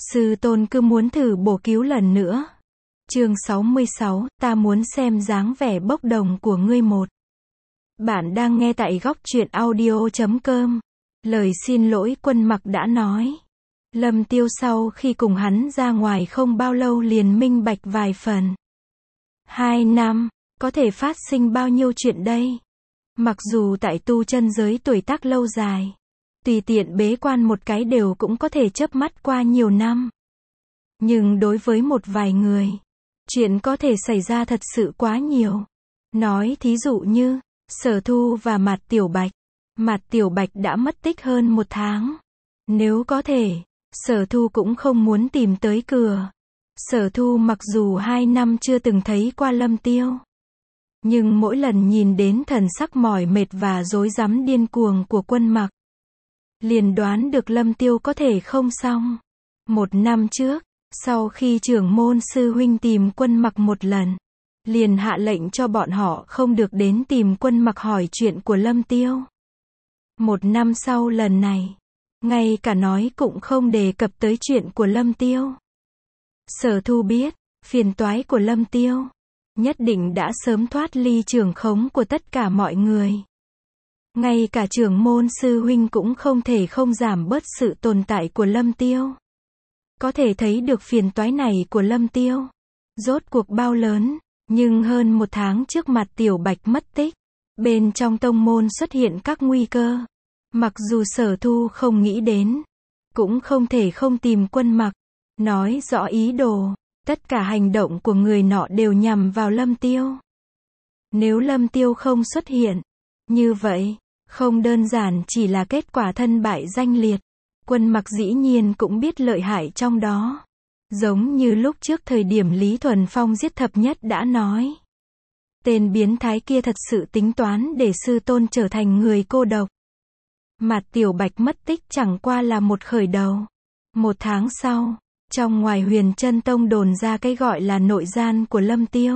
Sư tôn cứ muốn thử bổ cứu lần nữa. Chương 66, ta muốn xem dáng vẻ bốc đồng của ngươi một. Bạn đang nghe tại góc truyện audio.com. Lời xin lỗi Quân Mặc đã nói. Lâm Tiêu sau khi cùng hắn ra ngoài không bao lâu liền minh bạch vài phần. 2 năm, có thể phát sinh bao nhiêu chuyện đây? Mặc dù tại tu chân giới tuổi tác lâu dài, tùy tiện bế quan một cái đều cũng có thể chớp mắt qua nhiều năm. Nhưng đối với một vài người, chuyện có thể xảy ra thật sự quá nhiều. Nói thí dụ như, Sở Thu và Mạt Tiểu Bạch. Mạt Tiểu Bạch đã mất tích hơn 1 tháng. Nếu có thể, Sở Thu cũng không muốn tìm tới cửa. Sở Thu mặc dù 2 năm chưa từng thấy qua Lâm Tiêu, nhưng mỗi lần nhìn đến thần sắc mỏi mệt và rối rắm điên cuồng của Quân Mặc, liền đoán được Lâm Tiêu có thể không xong. 1 năm trước, sau khi trưởng môn sư huynh tìm Quân Mặc một lần, liền hạ lệnh cho bọn họ không được đến tìm Quân Mặc hỏi chuyện của Lâm Tiêu. 1 năm sau lần này, ngay cả nói cũng không đề cập tới chuyện của Lâm Tiêu. Sở Thu biết, phiền toái của Lâm Tiêu nhất định đã sớm thoát ly trưởng khống của tất cả mọi người. Ngay cả trưởng môn sư huynh cũng không thể không giảm bớt sự tồn tại của Lâm Tiêu. Có thể thấy được phiền toái này của Lâm Tiêu rốt cuộc bao lớn. Nhưng hơn 1 tháng trước Mạt Tiểu Bạch mất tích, bên trong tông môn xuất hiện các nguy cơ. Mặc dù Sở Thu không nghĩ đến, cũng không thể không tìm Quân Mặc, nói rõ ý đồ. Tất cả hành động của người nọ đều nhằm vào Lâm Tiêu. Nếu Lâm Tiêu không xuất hiện, như vậy, không đơn giản chỉ là kết quả thân bại danh liệt. Quân Mặc dĩ nhiên cũng biết lợi hại trong đó. Giống như lúc trước thời điểm Lý Thuần Phong giết thập nhất đã nói. Tên biến thái kia thật sự tính toán để sư tôn trở thành người cô độc. Mạt Tiểu Bạch mất tích chẳng qua là một khởi đầu. 1 tháng sau, trong ngoài Huyền Chân Tông đồn ra cái gọi là nội gian của Lâm Tiêu.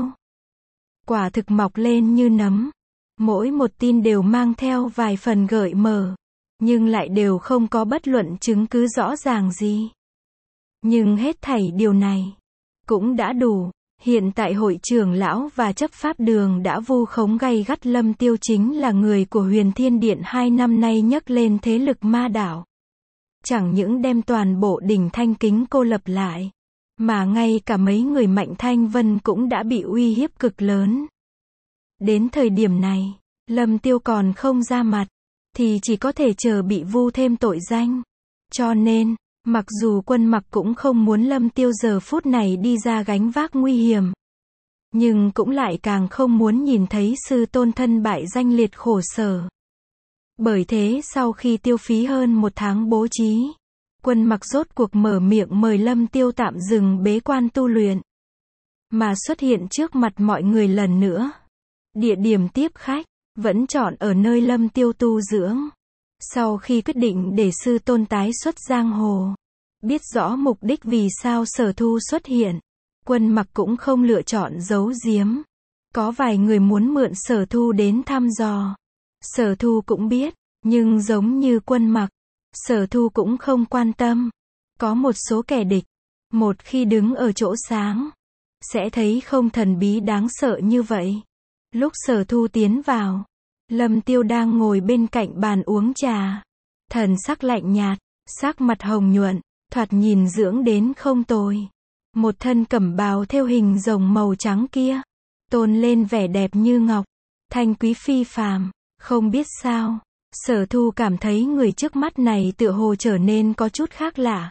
Quả thực mọc lên như nấm. Mỗi một tin đều mang theo vài phần gợi mở, nhưng lại đều không có bất luận chứng cứ rõ ràng gì. Nhưng hết thảy điều này cũng đã đủ. Hiện tại hội trưởng lão và chấp pháp đường đã vu khống gay gắt Lâm Tiêu chính là người của Huyền Thiên Điện 2 năm nay nhấc lên thế lực ma đảo. Chẳng những đem toàn bộ đỉnh Thanh Kính cô lập lại, mà ngay cả mấy người Mạnh Thanh Vân cũng đã bị uy hiếp cực lớn. Đến thời điểm này, Lâm Tiêu còn không ra mặt, thì chỉ có thể chờ bị vu thêm tội danh. Cho nên, mặc dù Quân Mặc cũng không muốn Lâm Tiêu giờ phút này đi ra gánh vác nguy hiểm, nhưng cũng lại càng không muốn nhìn thấy sư tôn thân bại danh liệt khổ sở. Bởi thế sau khi tiêu phí hơn 1 tháng bố trí, Quân Mặc rốt cuộc mở miệng mời Lâm Tiêu tạm dừng bế quan tu luyện, mà xuất hiện trước mặt mọi người lần nữa. Địa điểm tiếp khách vẫn chọn ở nơi Lâm Tiêu tu dưỡng. Sau khi quyết định để sư tôn tái xuất giang hồ, biết rõ mục đích vì sao Sở Thu xuất hiện, Quân Mặc cũng không lựa chọn giấu giếm. Có vài người muốn mượn Sở Thu đến thăm dò. Sở Thu cũng biết, nhưng giống như Quân Mặc, Sở Thu cũng không quan tâm. Có một số kẻ địch, một khi đứng ở chỗ sáng, sẽ thấy không thần bí đáng sợ như vậy. Lúc Sở Thu tiến vào, Lâm Tiêu đang ngồi bên cạnh bàn uống trà. Thần sắc lạnh nhạt, sắc mặt hồng nhuận, thoạt nhìn dưỡng đến không tồi. Một thân cẩm bào thêu hình rồng màu trắng kia, tôn lên vẻ đẹp như ngọc, thanh quý phi phàm. Không biết sao, Sở Thu cảm thấy người trước mắt này tựa hồ trở nên có chút khác lạ.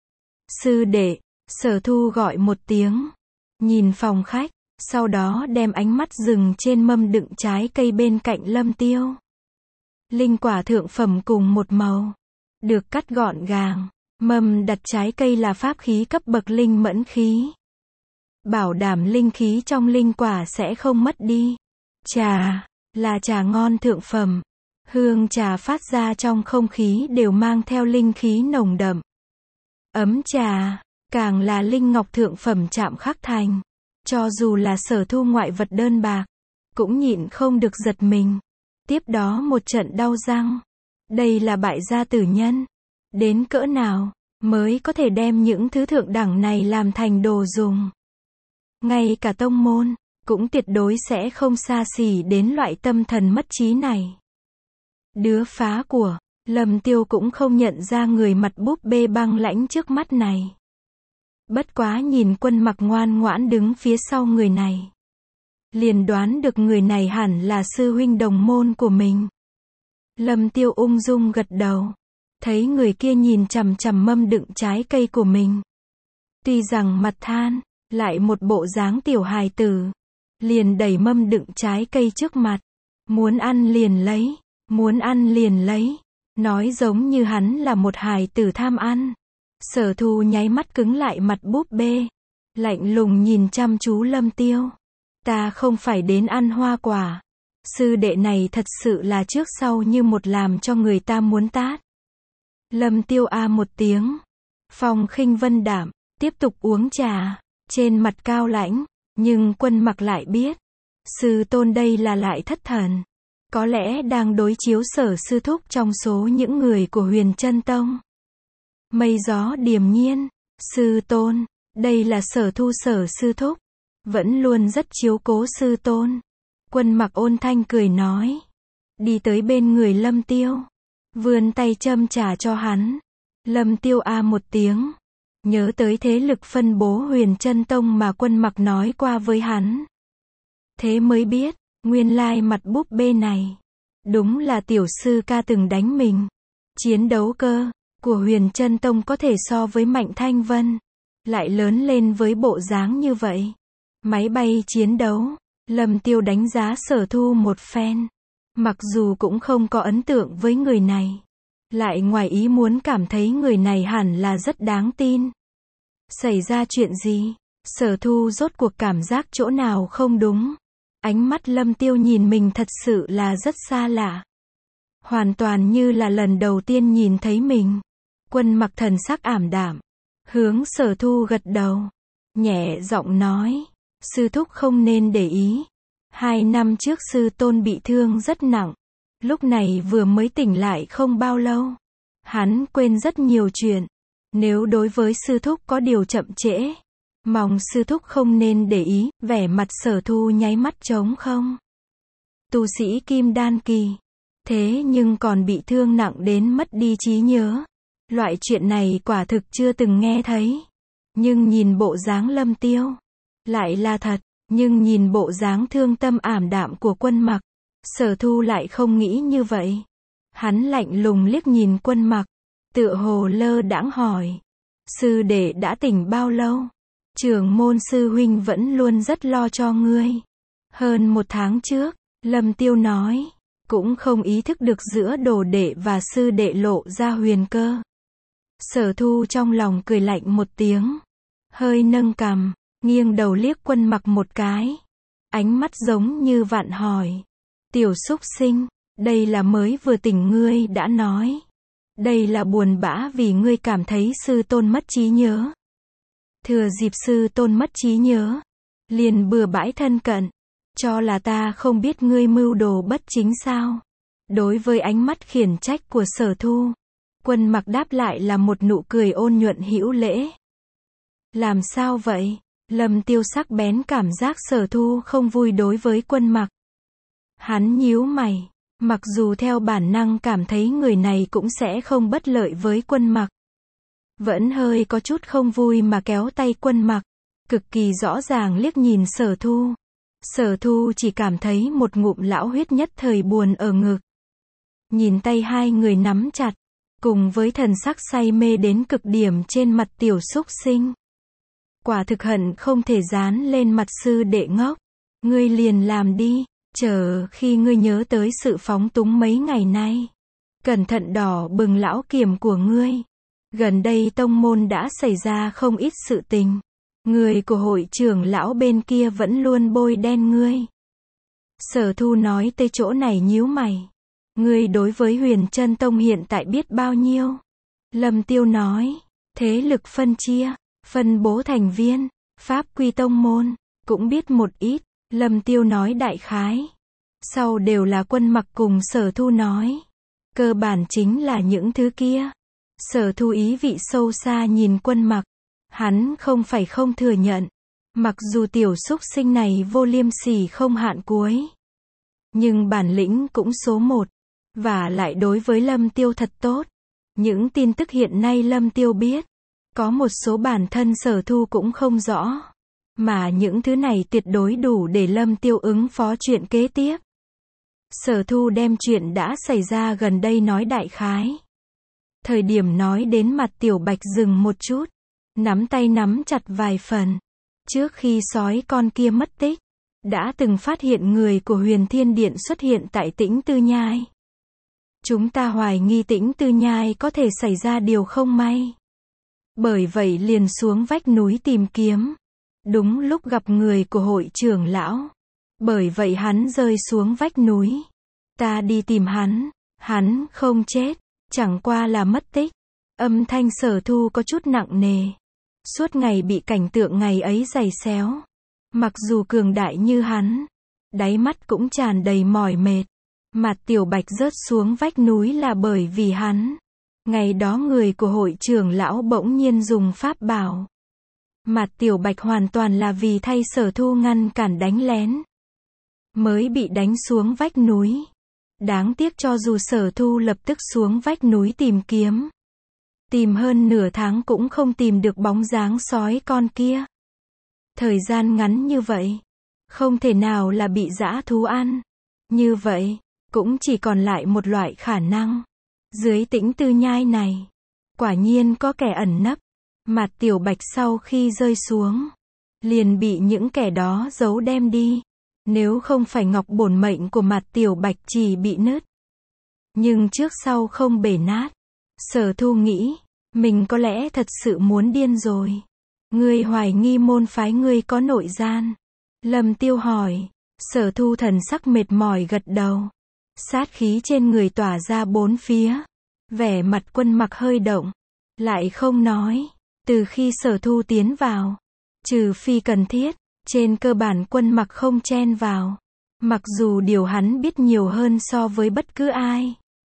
Sư đệ, Sở Thu gọi một tiếng, nhìn phòng khách, sau đó đem ánh mắt dừng trên mâm đựng trái cây bên cạnh Lâm Tiêu. Linh quả thượng phẩm cùng một màu, được cắt gọn gàng. Mâm đặt trái cây là pháp khí cấp bậc linh mẫn khí, bảo đảm linh khí trong linh quả sẽ không mất đi. Trà là trà ngon thượng phẩm, hương trà phát ra trong không khí đều mang theo linh khí nồng đậm. Ấm trà càng là linh ngọc thượng phẩm chạm khắc thành, cho dù là Sở Thu ngoại vật đơn bạc, cũng nhịn không được giật mình. Tiếp đó một trận đau răng. Đây là bại gia tử nhân đến cỡ nào, mới có thể đem những thứ thượng đẳng này làm thành đồ dùng. Ngay cả tông môn, cũng tuyệt đối sẽ không xa xỉ đến loại tâm thần mất trí này. Đứa phá của, Lâm Tiêu cũng không nhận ra người mặt búp bê băng lãnh trước mắt này. Bất quá nhìn Quân Mặc ngoan ngoãn đứng phía sau người này, liền đoán được người này hẳn là sư huynh đồng môn của mình. Lâm Tiêu ung dung gật đầu, thấy người kia nhìn chằm chằm mâm đựng trái cây của mình. Tuy rằng mặt than, lại một bộ dáng tiểu hài tử, liền đẩy mâm đựng trái cây trước mặt, muốn ăn liền lấy, muốn ăn liền lấy, nói giống như hắn là một hài tử tham ăn. Sở Thu nháy mắt cứng lại mặt búp bê, lạnh lùng nhìn chăm chú Lâm Tiêu. Ta không phải đến ăn hoa quả. Sư đệ này thật sự là trước sau như một làm cho người ta muốn tát. Lâm Tiêu a một tiếng, phong khinh vân đạm, tiếp tục uống trà, trên mặt cao lãnh, nhưng Quân Mặc lại biết, sư tôn đây là lại thất thần, có lẽ đang đối chiếu Sở sư thúc trong số những người của Huyền Chân Tông. Mây gió điềm nhiên, sư tôn, đây là Sở Thu Sở sư thúc, vẫn luôn rất chiếu cố sư tôn. Quân Mặc ôn thanh cười nói, đi tới bên người Lâm Tiêu, vươn tay châm trà cho hắn. Lâm Tiêu a một tiếng, nhớ tới thế lực phân bố Huyền Chân Tông mà Quân Mặc nói qua với hắn. Thế mới biết, nguyên lai mặt búp bê này, đúng là tiểu sư ca từng đánh mình. Chiến đấu cơ của Huyền Chân Tông có thể so với Mạnh Thanh Vân, lại lớn lên với bộ dáng như vậy. Máy bay chiến đấu, Lâm Tiêu đánh giá Sở Thu một phen. Mặc dù cũng không có ấn tượng với người này, lại ngoài ý muốn cảm thấy người này hẳn là rất đáng tin. Xảy ra chuyện gì? Sở Thu rốt cuộc cảm giác chỗ nào không đúng. Ánh mắt Lâm Tiêu nhìn mình thật sự là rất xa lạ. Hoàn toàn như là lần đầu tiên nhìn thấy mình. Quân Mặc thần sắc ảm đạm, hướng Sở Thu gật đầu, nhẹ giọng nói, sư thúc không nên để ý. 2 năm trước sư tôn bị thương rất nặng, lúc này vừa mới tỉnh lại không bao lâu. Hắn quên rất nhiều chuyện, nếu đối với sư thúc có điều chậm trễ, mong sư thúc không nên để ý. Vẻ mặt Sở Thu nháy mắt trống không. Tu sĩ kim đan kỳ, thế nhưng còn bị thương nặng đến mất đi trí nhớ. Loại chuyện này quả thực chưa từng nghe thấy. Nhưng nhìn bộ dáng Lâm Tiêu, lại là thật. Nhưng nhìn bộ dáng thương tâm ảm đạm của Quân Mặc, Sở Thu lại không nghĩ như vậy. Hắn lạnh lùng liếc nhìn Quân Mặc, tựa hồ lơ đãng hỏi, sư đệ đã tỉnh bao lâu? Trưởng môn sư huynh vẫn luôn rất lo cho ngươi. Hơn 1 tháng trước, Lâm Tiêu nói, cũng không ý thức được giữa đồ đệ và sư đệ lộ ra huyền cơ. Sở Thu trong lòng cười lạnh một tiếng, hơi nâng cằm, nghiêng đầu liếc Quân Mặc một cái. Ánh mắt giống như vạn hỏi, tiểu súc sinh, đây là mới vừa tỉnh ngươi đã nói. Đây là buồn bã vì ngươi cảm thấy sư tôn mất trí nhớ. Thừa dịp sư tôn mất trí nhớ, liền bừa bãi thân cận, cho là ta không biết ngươi mưu đồ bất chính sao? Đối với ánh mắt khiển trách của Sở Thu, Quân Mặc đáp lại là một nụ cười ôn nhuận hữu lễ. Làm sao vậy? Lâm Tiêu sắc bén cảm giác Sở Thu không vui đối với Quân Mặc. Hắn nhíu mày, mặc dù theo bản năng cảm thấy người này cũng sẽ không bất lợi với Quân Mặc, vẫn hơi có chút không vui mà kéo tay Quân Mặc, cực kỳ rõ ràng liếc nhìn Sở Thu. Sở Thu chỉ cảm thấy một ngụm lão huyết nhất thời buồn ở ngực. Nhìn tay hai người nắm chặt, cùng với thần sắc say mê đến cực điểm trên mặt tiểu súc sinh. Quả thực hận không thể dán lên mặt sư đệ ngốc. Ngươi liền làm đi, chờ khi ngươi nhớ tới sự phóng túng mấy ngày nay. Cẩn thận đỏ bừng lão kiểm của ngươi. Gần đây tông môn đã xảy ra không ít sự tình. Người của hội trưởng lão bên kia vẫn luôn bôi đen ngươi. Sở Thu nói tới chỗ này nhíu mày. Ngươi đối với Huyền Chân Tông hiện tại biết bao nhiêu? Lâm Tiêu nói, thế lực phân chia, phân bố thành viên, pháp quy tông môn, cũng biết một ít. Lâm Tiêu nói đại khái. Sau đều là Quân Mặc cùng Sở Thu nói. Cơ bản chính là những thứ kia. Sở Thu ý vị sâu xa nhìn Quân Mặc. Hắn không phải không thừa nhận. Mặc dù tiểu súc sinh này vô liêm sỉ không hạn cuối. Nhưng bản lĩnh cũng số một. Và lại đối với Lâm Tiêu thật tốt. Những tin tức hiện nay Lâm Tiêu biết. Có một số bản thân Sở Thu cũng không rõ. Mà những thứ này tuyệt đối đủ để Lâm Tiêu ứng phó chuyện kế tiếp. Sở Thu đem chuyện đã xảy ra gần đây nói đại khái. Thời điểm nói đến mặt Tiểu Bạch dừng một chút. Nắm tay nắm chặt vài phần. Trước khi sói con kia mất tích, đã từng phát hiện người của Huyền Thiên Điện xuất hiện tại Tĩnh Tư Nhai. Chúng ta hoài nghi Tĩnh Tư Nhai có thể xảy ra điều không may. Bởi vậy liền xuống vách núi tìm kiếm. Đúng lúc gặp người của hội trưởng lão. Bởi vậy hắn rơi xuống vách núi. Ta đi tìm hắn không chết, chẳng qua là mất tích. Âm thanh Sở Thu có chút nặng nề. Suốt ngày bị cảnh tượng ngày ấy giày xéo. Mặc dù cường đại như hắn, đáy mắt cũng tràn đầy mỏi mệt. Mặt Tiểu Bạch rớt xuống vách núi là bởi vì hắn. Ngày đó người của hội trưởng lão bỗng nhiên dùng pháp bảo. Mặt Tiểu Bạch hoàn toàn là vì thay Sở Thu ngăn cản đánh lén. Mới bị đánh xuống vách núi. Đáng tiếc cho dù Sở Thu lập tức xuống vách núi tìm kiếm. Tìm hơn nửa tháng cũng không tìm được bóng dáng sói con kia. Thời gian ngắn như vậy. Không thể nào là bị dã thú ăn. Như vậy, cũng chỉ còn lại một loại khả năng. Dưới Tĩnh Tư Nhai này, quả nhiên có kẻ ẩn nấp. Mặt Tiểu Bạch sau khi rơi xuống, liền bị những kẻ đó giấu đem đi. Nếu không phải ngọc bổn mệnh của mặt Tiểu Bạch chỉ bị nứt. Nhưng trước sau không bể nát. Sở Thu nghĩ, mình có lẽ thật sự muốn điên rồi. Ngươi hoài nghi môn phái ngươi có nội gian. Lâm Tiêu hỏi. Sở Thu thần sắc mệt mỏi gật đầu. Sát khí trên người tỏa ra bốn phía. Vẻ mặt Quân Mặc hơi động. Lại không nói. Từ khi Sở Thu tiến vào, trừ phi cần thiết, trên cơ bản Quân Mặc không chen vào. Mặc dù điều hắn biết nhiều hơn so với bất cứ ai.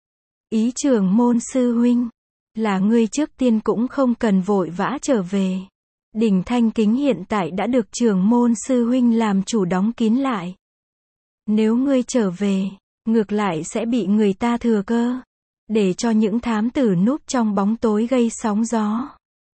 Ý trưởng môn sư huynh, là ngươi trước tiên cũng không cần vội vã trở về. Đỉnh Thanh Kính hiện tại đã được trưởng môn sư huynh làm chủ đóng kín lại. Nếu ngươi trở về, ngược lại sẽ bị người ta thừa cơ. Để cho những thám tử núp trong bóng tối gây sóng gió.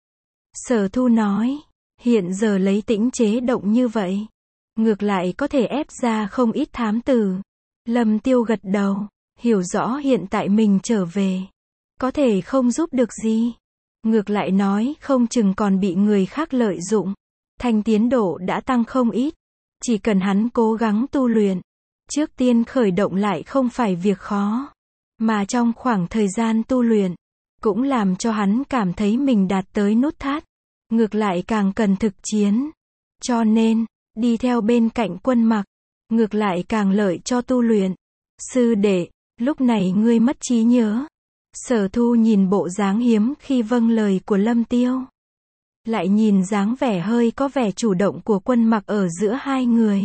Sở Thu nói, hiện giờ lấy Tĩnh chế động như vậy. Ngược lại có thể ép ra không ít thám tử. Lâm Tiêu gật đầu, hiểu rõ hiện tại mình trở về. Có thể không giúp được gì. Ngược lại nói không chừng còn bị người khác lợi dụng. Thanh tiến độ đã tăng không ít. Chỉ cần hắn cố gắng tu luyện. Trước tiên khởi động lại không phải việc khó. Mà trong khoảng thời gian tu luyện, cũng làm cho hắn cảm thấy mình đạt tới nút thắt. Ngược lại càng cần thực chiến. Cho nên, đi theo bên cạnh Quân Mặc, ngược lại càng lợi cho tu luyện. Sư đệ, lúc này ngươi mất trí nhớ. Sở Thu nhìn bộ dáng hiếm khi vâng lời của Lâm Tiêu. Lại nhìn dáng vẻ hơi có vẻ chủ động của Quân Mặc ở giữa hai người.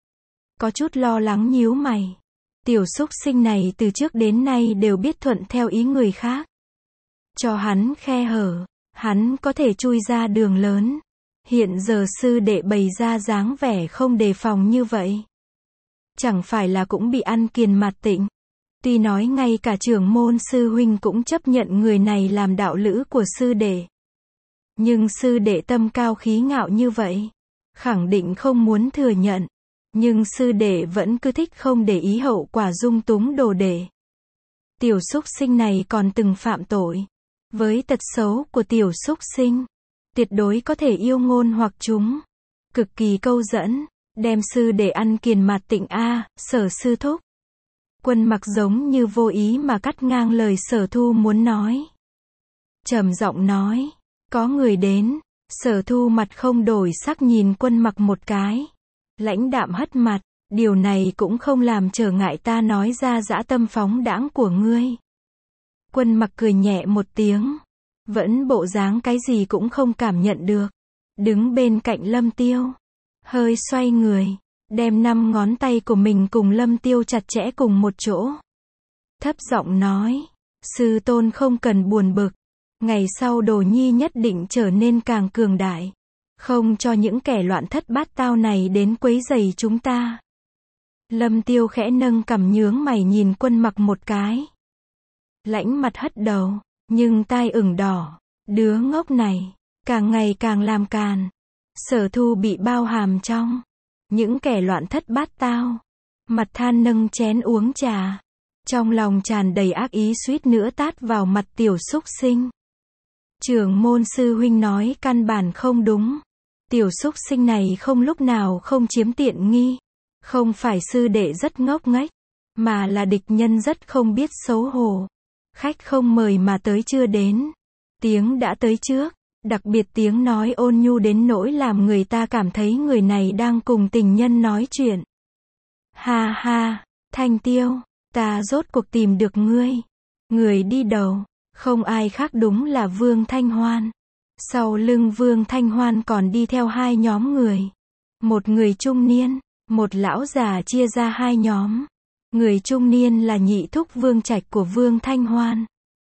Có chút lo lắng nhíu mày. Tiểu súc sinh này từ trước đến nay đều biết thuận theo ý người khác. Cho hắn khe hở, hắn có thể chui ra đường lớn. Hiện giờ sư đệ bày ra dáng vẻ không đề phòng như vậy. Chẳng phải là cũng bị ăn kiền mặt Tịnh. Tuy nói ngay cả trưởng môn sư huynh cũng chấp nhận người này làm đạo lữ của sư đệ. Nhưng sư đệ tâm cao khí ngạo như vậy. Khẳng định không muốn thừa nhận. Nhưng sư đệ vẫn cứ thích không để ý hậu quả dung túng đồ đệ. Tiểu súc sinh này còn từng phạm tội. Với tật xấu của tiểu súc sinh, tuyệt đối có thể yêu ngôn hoặc chúng. Cực kỳ câu dẫn, đem sư để ăn kiền mặt Tịnh a, Sở sư thúc. Quân Mặc giống như vô ý mà cắt ngang lời Sở Thu muốn nói. Trầm giọng nói, có người đến. Sở Thu mặt không đổi sắc nhìn Quân Mặc một cái. Lãnh đạm hất mặt, điều này cũng không làm trở ngại ta nói ra dã tâm phóng đãng của ngươi. Quân Mặc cười nhẹ một tiếng. Vẫn bộ dáng cái gì cũng không cảm nhận được. Đứng bên cạnh Lâm Tiêu. Hơi xoay người. Đem 5 ngón tay của mình cùng Lâm Tiêu chặt chẽ cùng một chỗ. Thấp giọng nói. Sư tôn không cần buồn bực. Ngày sau Đồ Nhi nhất định trở nên càng cường đại. Không cho những kẻ loạn thất bát tao này đến quấy rầy chúng ta. Lâm Tiêu khẽ nâng cằm nhướng mày nhìn Quân Mặc một cái. Lãnh mặt hất đầu, nhưng tai ửng đỏ. Đứa ngốc này, càng ngày càng làm càn. Sở Thu bị bao hàm trong những kẻ loạn thất bát tao. Mặt than nâng chén uống trà. Trong lòng tràn đầy ác ý suýt nữa tát vào mặt tiểu súc sinh. Trưởng môn sư huynh nói căn bản không đúng. Tiểu súc sinh này không lúc nào không chiếm tiện nghi. Không phải sư đệ rất ngốc nghếch, mà là địch nhân rất không biết xấu hổ. Khách không mời mà tới chưa đến. Tiếng đã tới trước, đặc biệt tiếng nói ôn nhu đến nỗi làm người ta cảm thấy người này đang cùng tình nhân nói chuyện. Ha ha, Thanh Tiêu, ta rốt cuộc tìm được ngươi. Người đi đầu, không ai khác đúng là Vương Thanh Hoan. Sau lưng Vương Thanh Hoan còn đi theo hai nhóm người. Một người trung niên, một lão già chia ra hai nhóm. Người trung niên là nhị thúc Vương Trạch của Vương Thanh Hoan.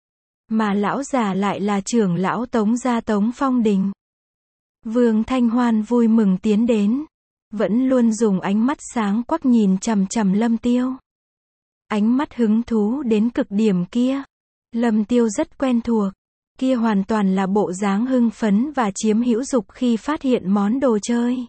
Mà lão già lại là trưởng lão Tống gia Tống Phong Đình. Vương Thanh Hoan vui mừng tiến đến. Vẫn luôn dùng ánh mắt sáng quắc nhìn chằm chằm Lâm Tiêu. Ánh mắt hứng thú đến cực điểm kia. Lâm Tiêu rất quen thuộc. Kia hoàn toàn là bộ dáng hưng phấn và chiếm hữu dục khi phát hiện món đồ chơi.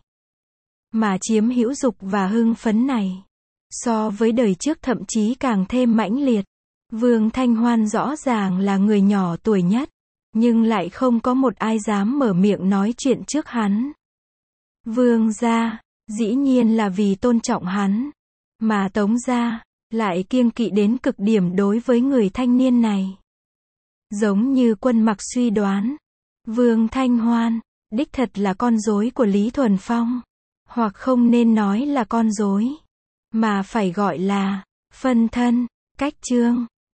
Mà chiếm hữu dục và hưng phấn này, so với đời trước thậm chí càng thêm mãnh liệt. Vương Thanh Hoan rõ ràng là người nhỏ tuổi nhất, nhưng lại không có một ai dám mở miệng nói chuyện trước hắn. Vương gia, dĩ nhiên là vì tôn trọng hắn, mà Tống gia, lại kiêng kỵ đến cực điểm đối với người thanh niên này. Giống như Quân Mặc suy đoán, Vương Thanh Hoan, đích thật là con rối của Lý Thuần Phong. Hoặc không nên nói là con rối, mà phải gọi là phân thân. Cách chương